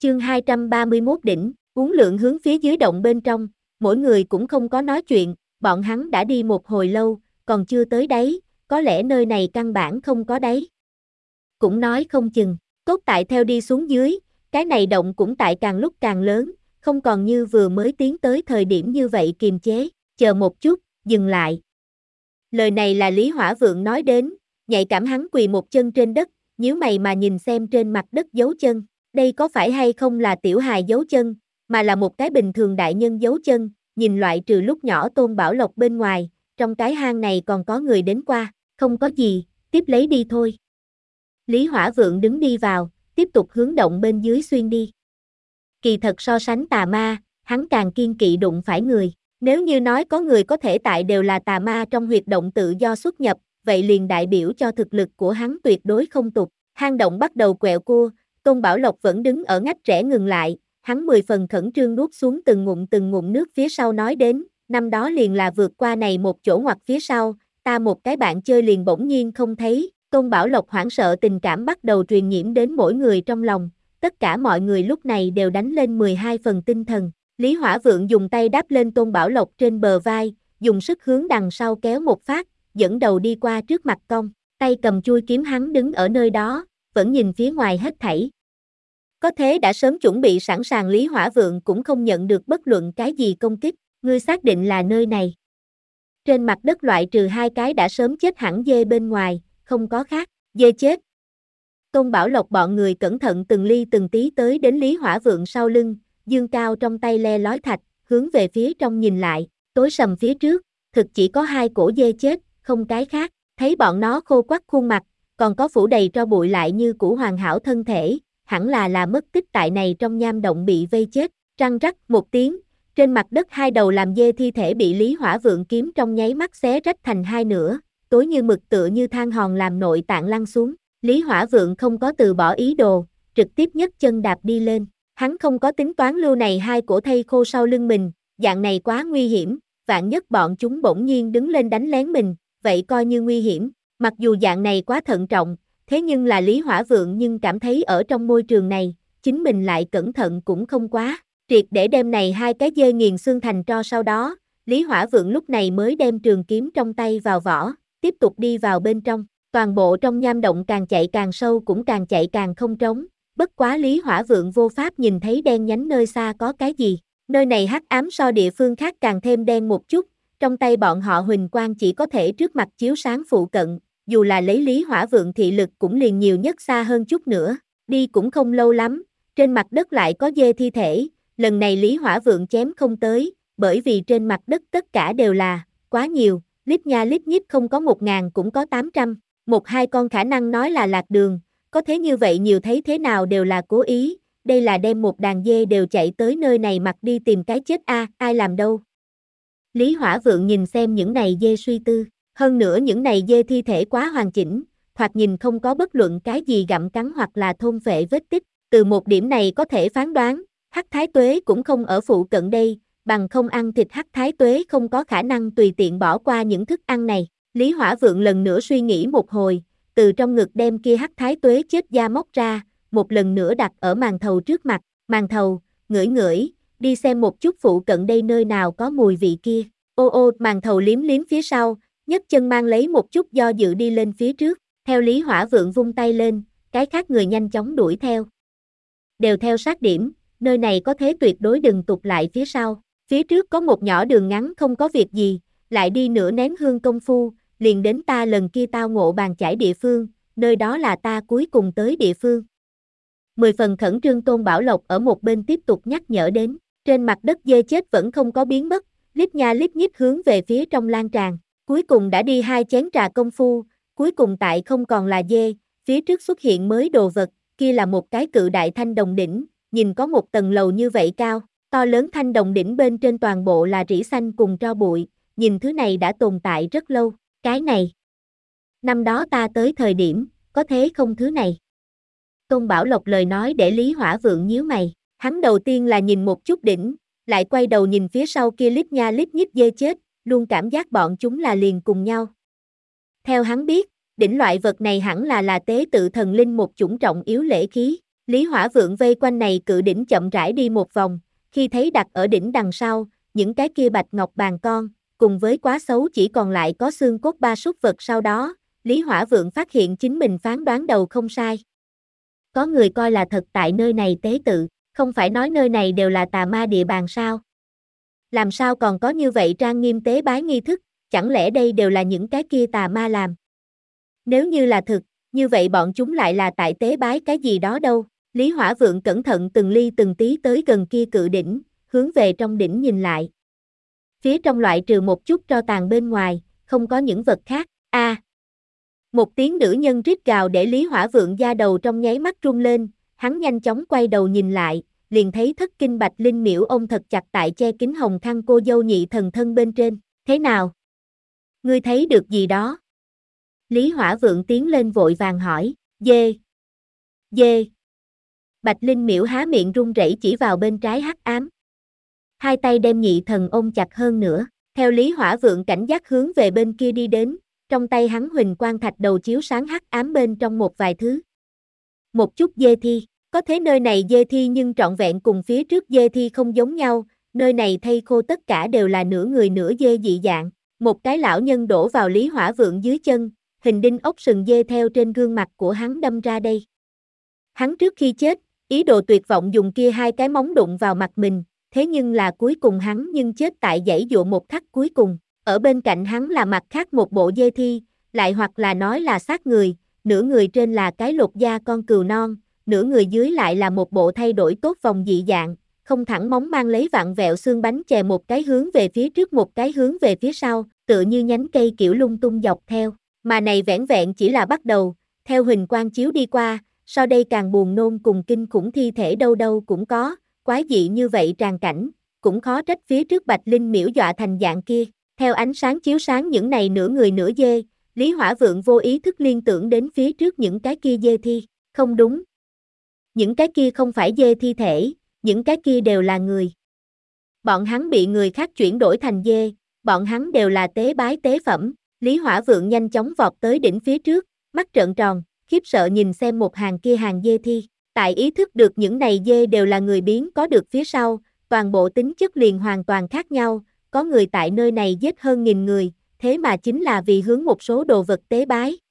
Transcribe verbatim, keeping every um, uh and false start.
Chương hai trăm ba mươi mốt đỉnh, uốn lượn hướng phía dưới động bên trong, mỗi người cũng không có nói chuyện, bọn hắn đã đi một hồi lâu, còn chưa tới đáy, có lẽ nơi này căn bản không có đáy. Cũng nói không chừng, tốt tại theo đi xuống dưới, cái này động cũng tại càng lúc càng lớn, không còn như vừa mới tiến tới thời điểm như vậy kiềm chế, chờ một chút, dừng lại. Lời này là Lý Hỏa Vượng nói đến, nhạy cảm hắn quỳ một chân trên đất, nhíu mày mà nhìn xem trên mặt đất dấu chân, đây có phải hay không là tiểu hài dấu chân, mà là một cái bình thường đại nhân dấu chân, nhìn loại trừ lúc nhỏ Tôn Bảo Lộc bên ngoài, trong cái hang này còn có người đến qua, không có gì, tiếp lấy đi thôi. Lý Hỏa Vượng đứng đi vào, tiếp tục hướng động bên dưới xuyên đi. Kỳ thật so sánh tà ma, hắn càng kiên kỵ đụng phải người. Nếu như nói có người có thể tại đều là tà ma trong huyệt động tự do xuất nhập, vậy liền đại biểu cho thực lực của hắn tuyệt đối không tục. Hang động bắt đầu quẹo cua, Tôn Bảo Lộc vẫn đứng ở ngách rẽ ngừng lại, hắn mười phần khẩn trương nuốt xuống từng ngụm từng ngụm nước phía sau nói đến, năm đó liền là vượt qua này một chỗ ngoặt phía sau, ta một cái bạn chơi liền bỗng nhiên không thấy. Tôn Bảo Lộc hoảng sợ tình cảm bắt đầu truyền nhiễm đến mỗi người trong lòng, tất cả mọi người lúc này đều đánh lên mười hai phần tinh thần. Lý Hỏa Vượng dùng tay đáp lên Tôn Bảo Lộc trên bờ vai, dùng sức hướng đằng sau kéo một phát, dẫn đầu đi qua trước mặt công, tay cầm chui kiếm hắn đứng ở nơi đó, vẫn nhìn phía ngoài hết thảy. Có thế đã sớm chuẩn bị sẵn sàng Lý Hỏa Vượng cũng không nhận được bất luận cái gì công kích, ngươi xác định là nơi này. Trên mặt đất loại trừ hai cái đã sớm chết hẳn dê bên ngoài, không có khác, dê chết. Tôn Bảo Lộc bọn người cẩn thận từng ly từng tí tới đến Lý Hỏa Vượng sau lưng, dương cao trong tay le lói thạch, hướng về phía trong nhìn lại, tối sầm phía trước, thực chỉ có hai cổ dê chết, không cái khác, thấy bọn nó khô quắt khuôn mặt, còn có phủ đầy tro bụi lại như củ hoàn hảo thân thể, hẳn là là mất tích tại này trong nham động bị vây chết, răng rắc một tiếng, trên mặt đất hai đầu làm dê thi thể bị Lý Hỏa Vượng kiếm trong nháy mắt xé rách thành hai nửa, tối như mực tựa như than hòn làm nội tạng lăn xuống, Lý Hỏa Vượng không có từ bỏ ý đồ, trực tiếp nhấc chân đạp đi lên. Hắn không có tính toán lưu này hai cổ thây khô sau lưng mình, dạng này quá nguy hiểm, vạn nhất bọn chúng bỗng nhiên đứng lên đánh lén mình, vậy coi như nguy hiểm, mặc dù dạng này quá thận trọng, thế nhưng là Lý Hỏa Vượng nhưng cảm thấy ở trong môi trường này, chính mình lại cẩn thận cũng không quá, triệt để đem này hai cái dê nghiền xương thành tro sau đó, Lý Hỏa Vượng lúc này mới đem trường kiếm trong tay vào vỏ, tiếp tục đi vào bên trong, toàn bộ trong nham động càng chạy càng sâu cũng càng chạy càng không trống. Bất quá Lý Hỏa Vượng vô pháp nhìn thấy đen nhánh nơi xa có cái gì, nơi này hắc ám so địa phương khác càng thêm đen một chút, trong tay bọn họ huỳnh quang chỉ có thể trước mặt chiếu sáng phụ cận, dù là lấy Lý Hỏa Vượng thị lực cũng liền nhiều nhất xa hơn chút nữa, đi cũng không lâu lắm, trên mặt đất lại có dê thi thể, lần này Lý Hỏa Vượng chém không tới, bởi vì trên mặt đất tất cả đều là, quá nhiều, lít nha lít nhít không có một ngàn cũng có tám trăm, một hai con khả năng nói là lạc đường. Có thế như vậy nhiều thấy thế nào đều là cố ý, đây là đem một đàn dê đều chạy tới nơi này mặc đi tìm cái chết a, à, ai làm đâu. Lý Hỏa Vượng nhìn xem những này dê suy tư, hơn nữa những này dê thi thể quá hoàn chỉnh, thoạt nhìn không có bất luận cái gì gặm cắn hoặc là thôn phệ vết tích, từ một điểm này có thể phán đoán, Hắc Thái Tuế cũng không ở phụ cận đây, bằng không ăn thịt Hắc Thái Tuế không có khả năng tùy tiện bỏ qua những thức ăn này. Lý Hỏa Vượng lần nữa suy nghĩ một hồi, từ trong ngực đem kia Hắc Thái Tuế chết da móc ra, một lần nữa đặt ở màn thầu trước mặt, màn thầu, ngửi ngửi, đi xem một chút phụ cận đây nơi nào có mùi vị kia, ô ô, màn thầu liếm liếm phía sau, nhấc chân mang lấy một chút do dự đi lên phía trước, theo Lý Hỏa Vượng vung tay lên, cái khác người nhanh chóng đuổi theo. Đều theo sát điểm, nơi này có thế tuyệt đối đừng tụt lại phía sau, phía trước có một nhỏ đường ngắn không có việc gì, lại đi nửa nén hương công phu, liền đến ta lần kia tao ngộ bàn chải địa phương, nơi đó là ta cuối cùng tới địa phương. Mười phần khẩn trương Tôn Bảo Lộc ở một bên tiếp tục nhắc nhở đến, trên mặt đất dê chết vẫn không có biến mất, lít nha lít nhít hướng về phía trong lan tràn, cuối cùng đã đi hai chén trà công phu, cuối cùng tại không còn là dê, phía trước xuất hiện mới đồ vật, kia là một cái cự đại thanh đồng đỉnh, nhìn có một tầng lầu như vậy cao, to lớn thanh đồng đỉnh bên trên toàn bộ là rỉ xanh cùng tro bụi, nhìn thứ này đã tồn tại rất lâu. Cái này, năm đó ta tới thời điểm, có thế không thứ này. Tôn Bảo Lộc lời nói để Lý Hỏa Vượng nhíu mày, hắn đầu tiên là nhìn một chút đỉnh, lại quay đầu nhìn phía sau kia lít nha lít nhít dê chết, luôn cảm giác bọn chúng là liền cùng nhau. Theo hắn biết, đỉnh loại vật này hẳn là là tế tự thần linh một chủng trọng yếu lễ khí, Lý Hỏa Vượng vây quanh này cự đỉnh chậm rãi đi một vòng, khi thấy đặt ở đỉnh đằng sau, những cái kia bạch ngọc bàn con, cùng với quá xấu chỉ còn lại có xương cốt ba súc vật sau đó, Lý Hỏa Vượng phát hiện chính mình phán đoán đầu không sai. Có người coi là thật tại nơi này tế tự, không phải nói nơi này đều là tà ma địa bàn sao? Làm sao còn có như vậy trang nghiêm tế bái nghi thức, chẳng lẽ đây đều là những cái kia tà ma làm? Nếu như là thực, như vậy bọn chúng lại là tại tế bái cái gì đó đâu? Lý Hỏa Vượng cẩn thận từng ly từng tí tới gần kia cự đỉnh, hướng về trong đỉnh nhìn lại. Phía trong loại trừ một chút tro tàn bên ngoài, không có những vật khác. A! À, một tiếng nữ nhân rít gào để Lý Hỏa Vượng da đầu trong nháy mắt rung lên, hắn nhanh chóng quay đầu nhìn lại, liền thấy thất kinh Bạch Linh Miễu ôm thật chặt tại che kính hồng khăn cô dâu nhị thần thân bên trên. Thế nào? Ngươi thấy được gì đó? Lý Hỏa Vượng tiến lên vội vàng hỏi. Dê! Dê! Bạch Linh Miễu há miệng run rẩy chỉ vào bên trái hắc ám. Hai tay đem nhị thần ôm chặt hơn nữa, theo Lý Hỏa Vượng cảnh giác hướng về bên kia đi đến, trong tay hắn huỳnh quang thạch đầu chiếu sáng hắc ám bên trong một vài thứ. Một chút dê thi, có thế nơi này dê thi nhưng trọn vẹn cùng phía trước dê thi không giống nhau, nơi này thây khô tất cả đều là nửa người nửa dê dị dạng, một cái lão nhân đổ vào Lý Hỏa Vượng dưới chân, hình đinh ốc sừng dê theo trên gương mặt của hắn đâm ra đây. Hắn trước khi chết, ý đồ tuyệt vọng dùng kia hai cái móng đụng vào mặt mình, thế nhưng là cuối cùng hắn nhưng chết tại giãy dụa một khắc cuối cùng. Ở bên cạnh hắn là mặt khác một bộ dê thi, lại hoặc là nói là xác người, nửa người trên là cái lột da con cừu non, nửa người dưới lại là một bộ thay đổi tốt vòng dị dạng, không thẳng móng mang lấy vặn vẹo xương bánh chè một cái hướng về phía trước một cái hướng về phía sau, tựa như nhánh cây kiểu lung tung dọc theo, mà này vẻn vẹn chỉ là bắt đầu, theo huỳnh quang chiếu đi qua, sau đây càng buồn nôn cùng kinh khủng thi thể đâu đâu cũng có, quái dị như vậy tràn cảnh, cũng khó trách phía trước Bạch Linh Miễu dọa thành dạng kia. Theo ánh sáng chiếu sáng những này nửa người nửa dê, Lý Hỏa Vượng vô ý thức liên tưởng đến phía trước những cái kia dê thi, không đúng. Những cái kia không phải dê thi thể, những cái kia đều là người. Bọn hắn bị người khác chuyển đổi thành dê, bọn hắn đều là tế bái tế phẩm. Lý Hỏa Vượng nhanh chóng vọt tới đỉnh phía trước, mắt trợn tròn, khiếp sợ nhìn xem một hàng kia hàng dê thi. Tại ý thức được những này dê đều là người biến có được phía sau, toàn bộ tính chất liền hoàn toàn khác nhau. Có người tại nơi này giết hơn nghìn người, thế mà chính là vì hướng một số đồ vật tế bái.